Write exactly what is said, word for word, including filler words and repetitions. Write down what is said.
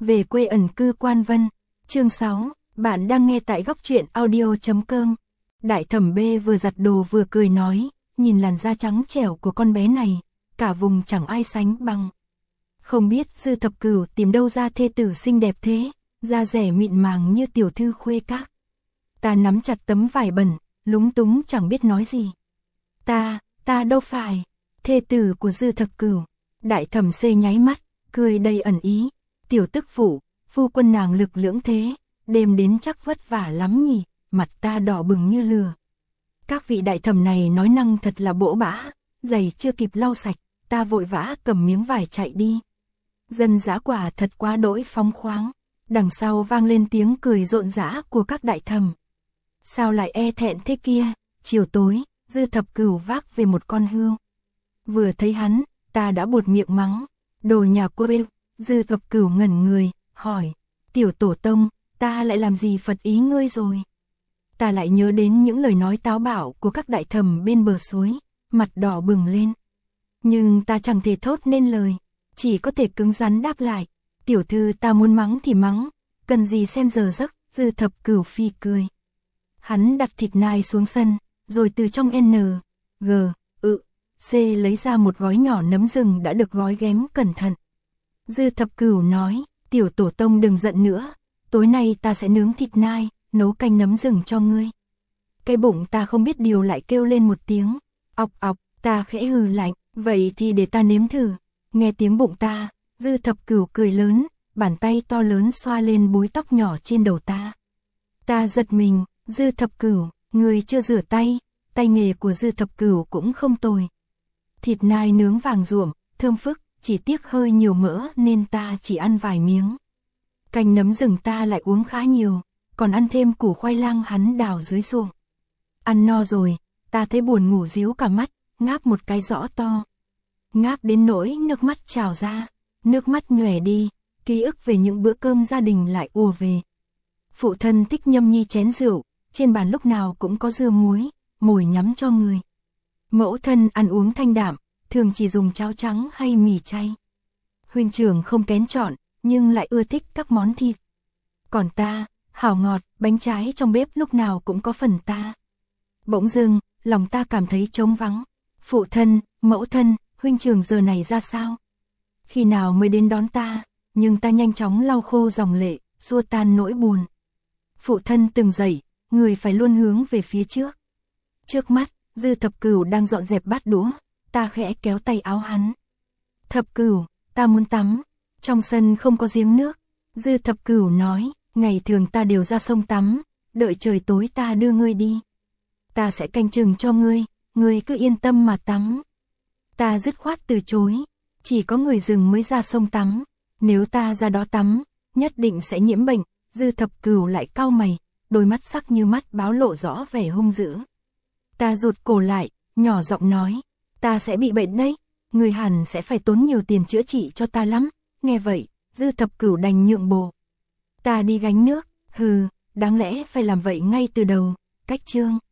về quê ẩn cư Quan Vân. Chương sáu, bạn đang nghe tại góc truyện audio chấm com. Đại thẩm B vừa giặt đồ vừa cười nói, nhìn làn da trắng trẻo của con bé này, cả vùng chẳng ai sánh bằng. Không biết Dư Thập Cửu tìm đâu ra thê tử xinh đẹp thế, da rẻ mịn màng như tiểu thư khuê các. Ta nắm chặt tấm vải bẩn, lúng túng chẳng biết nói gì. Ta, ta đâu phải, thê tử của Dư Thập Cửu. Đại thẩm C nháy mắt, cười đầy ẩn ý. Tiểu tức phụ, phu quân nàng lực lưỡng thế, đêm đến chắc vất vả lắm nhỉ. Mặt ta đỏ bừng như lửa. Các vị đại thẩm này nói năng thật là bỗ bã, giày chưa kịp lau sạch, ta vội vã cầm miếng vải chạy đi. Dân dã quả thật quá đỗi phóng khoáng. Đằng sau vang lên tiếng cười rộn rã của các đại thẩm. Sao lại e thẹn thế kia? Chiều tối, Dư Thập Cửu vác về một con hươu. Vừa thấy hắn, ta đã buột miệng mắng. Đồ nhà quê. Dư Thập Cửu ngẩn người, hỏi. Tiểu tổ tông, ta lại làm gì phật ý ngươi rồi? Ta lại nhớ đến những lời nói táo bạo của các đại thẩm bên bờ suối, mặt đỏ bừng lên. Nhưng ta chẳng thể thốt nên lời, chỉ có thể cứng rắn đáp lại. Tiểu thư ta muốn mắng thì mắng, cần gì xem giờ giấc. Dư Thập Cửu phi cười. Hắn đặt thịt nai xuống sân, rồi từ trong N, G, ự, C lấy ra một gói nhỏ nấm rừng đã được gói ghém cẩn thận. Dư Thập Cửu nói, tiểu tổ tông đừng giận nữa, tối nay ta sẽ nướng thịt nai, nấu canh nấm rừng cho ngươi. Cái bụng ta không biết điều lại kêu lên một tiếng, ọc ọc, ta khẽ hừ lạnh, vậy thì để ta nếm thử. Nghe tiếng bụng ta, Dư Thập Cửu cười lớn, bàn tay to lớn xoa lên búi tóc nhỏ trên đầu ta. Ta giật mình, Dư Thập Cửu, người chưa rửa tay, tay nghề của Dư Thập Cửu cũng không tồi. Thịt nai nướng vàng ruộm, thơm phức, chỉ tiếc hơi nhiều mỡ nên ta chỉ ăn vài miếng. Canh nấm rừng ta lại uống khá nhiều, còn ăn thêm củ khoai lang hắn đào dưới ruộng. Ăn no rồi, ta thấy buồn ngủ díu cả mắt, ngáp một cái rõ to. Ngáp đến nỗi nước mắt trào ra, nước mắt nhòe đi, ký ức về những bữa cơm gia đình lại ùa về. Phụ thân thích nhâm nhi chén rượu, trên bàn lúc nào cũng có dưa muối, mồi nhắm cho người. Mẫu thân ăn uống thanh đạm, thường chỉ dùng cháo trắng hay mì chay. Huynh trưởng không kén chọn, nhưng lại ưa thích các món thịt. Còn ta, hảo ngọt, bánh trái trong bếp lúc nào cũng có phần ta. Bỗng dưng, lòng ta cảm thấy trống vắng. Phụ thân, mẫu thân, huynh trưởng giờ này ra sao? Khi nào mới đến đón ta? Nhưng ta nhanh chóng lau khô dòng lệ, xua tan nỗi buồn. Phụ thân từng dạy, người phải luôn hướng về phía trước. Trước mắt, Dư Thập Cửu đang dọn dẹp bát đũa, ta khẽ kéo tay áo hắn. Thập Cửu, ta muốn tắm. Trong sân không có giếng nước. Dư Thập Cửu nói, ngày thường ta đều ra sông tắm, đợi trời tối ta đưa ngươi đi. Ta sẽ canh chừng cho ngươi, ngươi cứ yên tâm mà tắm. Ta dứt khoát từ chối, chỉ có người rừng mới ra sông tắm, nếu ta ra đó tắm, nhất định sẽ nhiễm bệnh. Dư Thập Cửu lại cau mày, đôi mắt sắc như mắt báo lộ rõ vẻ hung dữ. Ta rụt cổ lại, nhỏ giọng nói, ta sẽ bị bệnh đấy, người hẳn sẽ phải tốn nhiều tiền chữa trị cho ta lắm. Nghe vậy, Dư Thập Cửu đành nhượng bộ. Ta đi gánh nước, hừ, đáng lẽ phải làm vậy ngay từ đầu. Cách chương